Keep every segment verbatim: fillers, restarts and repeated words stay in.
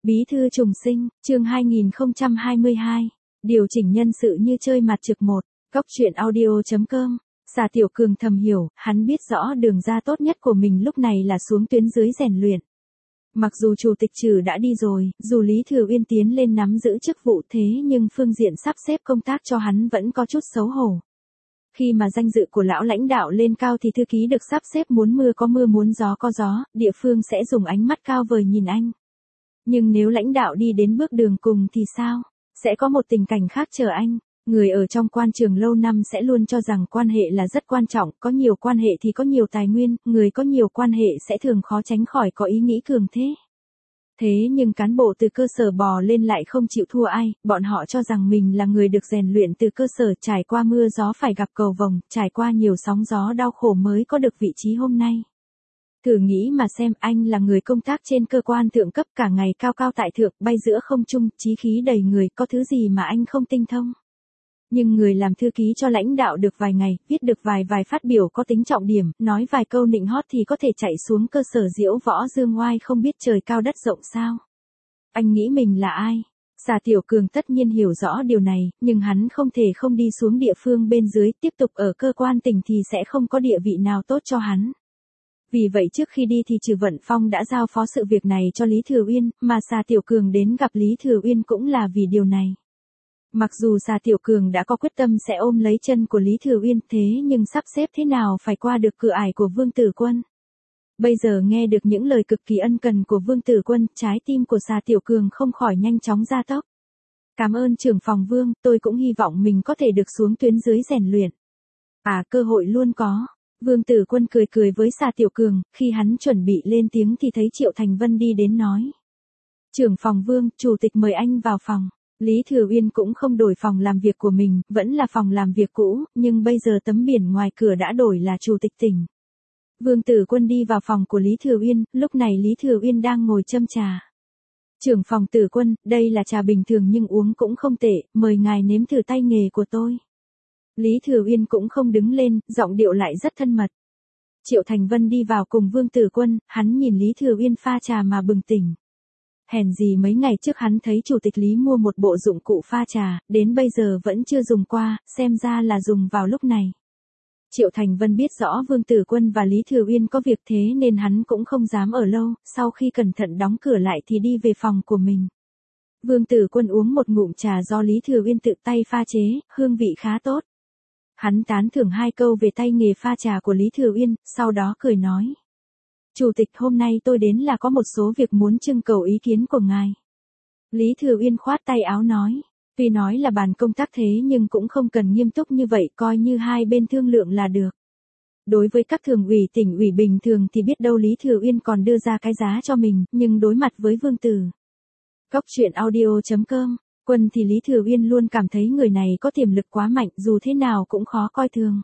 Bí thư trùng sinh, chương hai nghìn không trăm hai mươi hai. Điều chỉnh nhân sự như chơi mặt trực một. Góc truyện audio chấm com. Xà Tiểu Cường thầm hiểu, hắn biết rõ đường ra tốt nhất của mình lúc này là xuống tuyến dưới rèn luyện. Mặc dù chủ tịch trừ đã đi rồi, dù Lý Thừa Uyên tiến lên nắm giữ chức vụ thế nhưng phương diện sắp xếp công tác cho hắn vẫn có chút xấu hổ. Khi mà danh dự của lão lãnh đạo lên cao thì thư ký được sắp xếp muốn mưa có mưa muốn gió có gió, địa phương sẽ dùng ánh mắt cao vời nhìn anh. Nhưng nếu lãnh đạo đi đến bước đường cùng thì sao? Sẽ có một tình cảnh khác chờ anh. Người ở trong quan trường lâu năm sẽ luôn cho rằng quan hệ là rất quan trọng, có nhiều quan hệ thì có nhiều tài nguyên, người có nhiều quan hệ sẽ thường khó tránh khỏi có ý nghĩ cường thế. Thế nhưng cán bộ từ cơ sở bò lên lại không chịu thua ai, bọn họ cho rằng mình là người được rèn luyện từ cơ sở, trải qua mưa gió phải gặp cầu vồng, trải qua nhiều sóng gió đau khổ mới có được vị trí hôm nay. Thử nghĩ mà xem, anh là người công tác trên cơ quan thượng cấp cả ngày cao cao tại thượng, bay giữa không trung, chí khí đầy người, có thứ gì mà anh không tinh thông. Nhưng người làm thư ký cho lãnh đạo được vài ngày, viết được vài vài phát biểu có tính trọng điểm, nói vài câu nịnh hót thì có thể chạy xuống cơ sở diễu võ dương oai không biết trời cao đất rộng sao. Anh nghĩ mình là ai? Xà Tiểu Cường tất nhiên hiểu rõ điều này, nhưng hắn không thể không đi xuống địa phương bên dưới, tiếp tục ở cơ quan tỉnh thì sẽ không có địa vị nào tốt cho hắn. Vì vậy trước khi đi thì Trừ Vận Phong đã giao phó sự việc này cho Lý Thừa Uyên, mà Xà Tiểu Cường đến gặp Lý Thừa Uyên cũng là vì điều này. Mặc dù Xà Tiểu Cường đã có quyết tâm sẽ ôm lấy chân của Lý Thừa Uyên thế nhưng sắp xếp thế nào phải qua được cửa ải của Vương Tử Quân. Bây giờ nghe được những lời cực kỳ ân cần của Vương Tử Quân, trái tim của Xà Tiểu Cường không khỏi nhanh chóng gia tốc. Cảm ơn trưởng phòng Vương, tôi cũng hy vọng mình có thể được xuống tuyến dưới rèn luyện. À, cơ hội luôn có. Vương Tử Quân cười cười với Xà Tiểu Cường, khi hắn chuẩn bị lên tiếng thì thấy Triệu Thành Vân đi đến nói. Trưởng phòng Vương, chủ tịch mời anh vào phòng. Lý Thừa Uyên cũng không đổi phòng làm việc của mình, vẫn là phòng làm việc cũ, nhưng bây giờ tấm biển ngoài cửa đã đổi là chủ tịch tỉnh. Vương Tử Quân đi vào phòng của Lý Thừa Uyên, lúc này Lý Thừa Uyên đang ngồi châm trà. Trưởng phòng Tử Quân, đây là trà bình thường nhưng uống cũng không tệ, mời ngài nếm thử tay nghề của tôi. Lý Thừa Uyên cũng không đứng lên, giọng điệu lại rất thân mật. Triệu Thành Vân đi vào cùng Vương Tử Quân, hắn nhìn Lý Thừa Uyên pha trà mà bừng tỉnh. Hèn gì mấy ngày trước hắn thấy chủ tịch Lý mua một bộ dụng cụ pha trà, đến bây giờ vẫn chưa dùng qua, xem ra là dùng vào lúc này. Triệu Thành Vân biết rõ Vương Tử Quân và Lý Thừa Uyên có việc thế nên hắn cũng không dám ở lâu, sau khi cẩn thận đóng cửa lại thì đi về phòng của mình. Vương Tử Quân uống một ngụm trà do Lý Thừa Uyên tự tay pha chế, hương vị khá tốt. Hắn tán thưởng hai câu về tay nghề pha trà của Lý Thừa Uyên, sau đó cười nói. Chủ tịch, hôm nay tôi đến là có một số việc muốn trưng cầu ý kiến của ngài. Lý Thừa Uyên khoát tay áo nói. Tuy nói là bàn công tác thế nhưng cũng không cần nghiêm túc như vậy, coi như hai bên thương lượng là được. Đối với các thường ủy tỉnh ủy bình thường thì biết đâu Lý Thừa Uyên còn đưa ra cái giá cho mình, nhưng đối mặt với Vương Tử. Góc truyện audio chấm com. Quân thì Lý Thừa Uyên luôn cảm thấy người này có tiềm lực quá mạnh, dù thế nào cũng khó coi thường.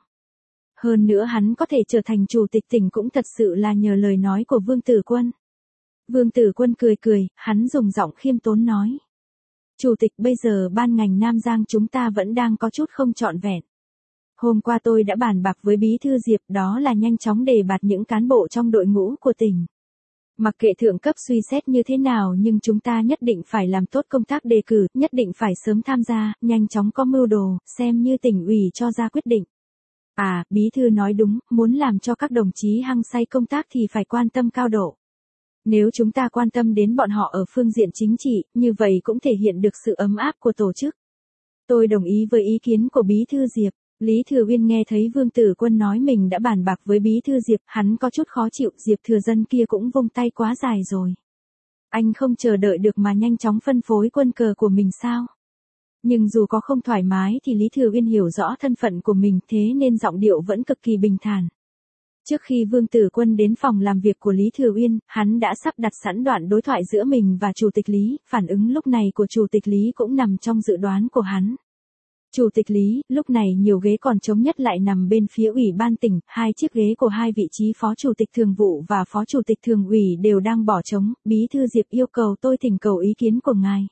Hơn nữa hắn có thể trở thành chủ tịch tỉnh cũng thật sự là nhờ lời nói của Vương Tử Quân. Vương Tử Quân cười cười, hắn dùng giọng khiêm tốn nói. Chủ tịch, bây giờ ban ngành Nam Giang chúng ta vẫn đang có chút không trọn vẹn. Hôm qua tôi đã bàn bạc với Bí thư Diệp, đó là nhanh chóng đề bạt những cán bộ trong đội ngũ của tỉnh. Mặc kệ thượng cấp suy xét như thế nào nhưng chúng ta nhất định phải làm tốt công tác đề cử, nhất định phải sớm tham gia, nhanh chóng có mưu đồ, xem như tỉnh ủy cho ra quyết định. À, Bí thư nói đúng, muốn làm cho các đồng chí hăng say công tác thì phải quan tâm cao độ. Nếu chúng ta quan tâm đến bọn họ ở phương diện chính trị, như vậy cũng thể hiện được sự ấm áp của tổ chức. Tôi đồng ý với ý kiến của Bí thư Diệp. Lý Thừa Uyên nghe thấy Vương Tử Quân nói mình đã bàn bạc với Bí thư Diệp, hắn có chút khó chịu, Diệp Thừa Dân kia cũng vung tay quá dài rồi. Anh không chờ đợi được mà nhanh chóng phân phối quân cờ của mình sao? Nhưng dù có không thoải mái thì Lý Thừa Uyên hiểu rõ thân phận của mình thế nên giọng điệu vẫn cực kỳ bình thản. Trước khi Vương Tử Quân đến phòng làm việc của Lý Thừa Uyên, hắn đã sắp đặt sẵn đoạn đối thoại giữa mình và Chủ tịch Lý, phản ứng lúc này của Chủ tịch Lý cũng nằm trong dự đoán của hắn. Chủ tịch Lý, lúc này nhiều ghế còn trống nhất lại nằm bên phía ủy ban tỉnh, hai chiếc ghế của hai vị trí phó chủ tịch thường vụ và phó chủ tịch thường ủy đều đang bỏ trống, Bí thư Diệp yêu cầu tôi thỉnh cầu ý kiến của ngài.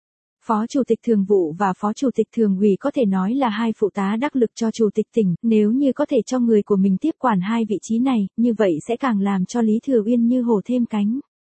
Phó chủ tịch thường vụ và phó chủ tịch thường ủy có thể nói là hai phụ tá đắc lực cho chủ tịch tỉnh, nếu như có thể cho người của mình tiếp quản hai vị trí này, như vậy sẽ càng làm cho Lý Thừa Uyên như hổ thêm cánh.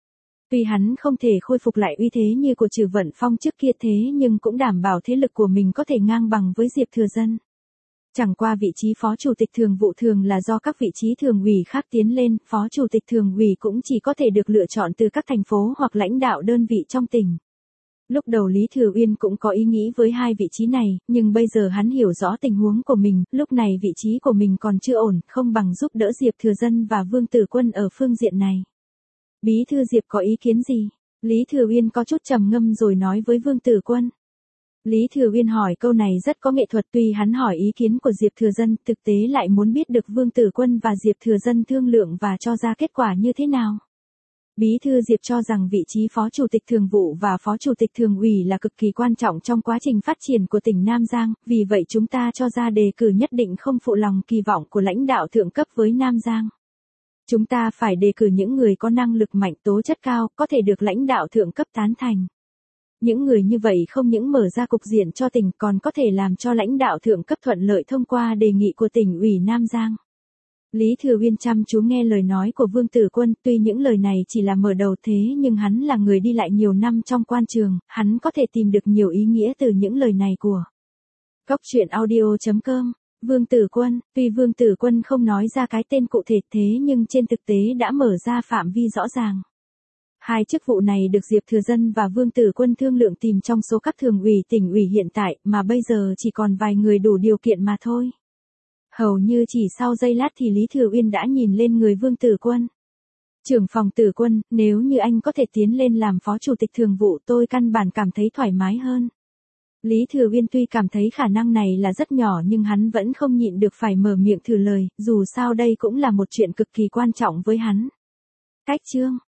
Tuy hắn không thể khôi phục lại uy thế như của Trử Vận Phong trước kia thế nhưng cũng đảm bảo thế lực của mình có thể ngang bằng với Diệp Thừa Dân. Chẳng qua vị trí phó chủ tịch thường vụ thường là do các vị trí thường ủy khác tiến lên, phó chủ tịch thường ủy cũng chỉ có thể được lựa chọn từ các thành phố hoặc lãnh đạo đơn vị trong tỉnh. Lúc đầu Lý Thừa Uyên cũng có ý nghĩ với hai vị trí này, nhưng bây giờ hắn hiểu rõ tình huống của mình, lúc này vị trí của mình còn chưa ổn, không bằng giúp đỡ Diệp Thừa Dân và Vương Tử Quân ở phương diện này. Bí thư Diệp có ý kiến gì? Lý Thừa Uyên có chút trầm ngâm rồi nói với Vương Tử Quân. Lý Thừa Uyên hỏi câu này rất có nghệ thuật, tuy hắn hỏi ý kiến của Diệp Thừa Dân, thực tế lại muốn biết được Vương Tử Quân và Diệp Thừa Dân thương lượng và cho ra kết quả như thế nào. Bí thư Diệp cho rằng vị trí phó chủ tịch thường vụ và phó chủ tịch thường ủy là cực kỳ quan trọng trong quá trình phát triển của tỉnh Nam Giang, vì vậy chúng ta cho ra đề cử nhất định không phụ lòng kỳ vọng của lãnh đạo thượng cấp với Nam Giang. Chúng ta phải đề cử những người có năng lực mạnh, tố chất cao, có thể được lãnh đạo thượng cấp tán thành. Những người như vậy không những mở ra cục diện cho tỉnh còn có thể làm cho lãnh đạo thượng cấp thuận lợi thông qua đề nghị của tỉnh ủy Nam Giang. Lý Thừa Uyên chăm chú nghe lời nói của Vương Tử Quân, tuy những lời này chỉ là mở đầu thế nhưng hắn là người đi lại nhiều năm trong quan trường, hắn có thể tìm được nhiều ý nghĩa từ những lời này của Cốc truyện audio chấm com. Vương Tử Quân, tuy Vương Tử Quân không nói ra cái tên cụ thể thế nhưng trên thực tế đã mở ra phạm vi rõ ràng. Hai chức vụ này được Diệp Thừa Dân và Vương Tử Quân thương lượng tìm trong số các thường ủy tỉnh ủy hiện tại mà bây giờ chỉ còn vài người đủ điều kiện mà thôi. Hầu như chỉ sau giây lát thì Lý Thừa Uyên đã nhìn lên người Vương Tử Quân. Trưởng phòng Tử Quân, nếu như anh có thể tiến lên làm phó chủ tịch thường vụ tôi căn bản cảm thấy thoải mái hơn. Lý Thừa Uyên tuy cảm thấy khả năng này là rất nhỏ nhưng hắn vẫn không nhịn được phải mở miệng thử lời, dù sao đây cũng là một chuyện cực kỳ quan trọng với hắn. Cách chương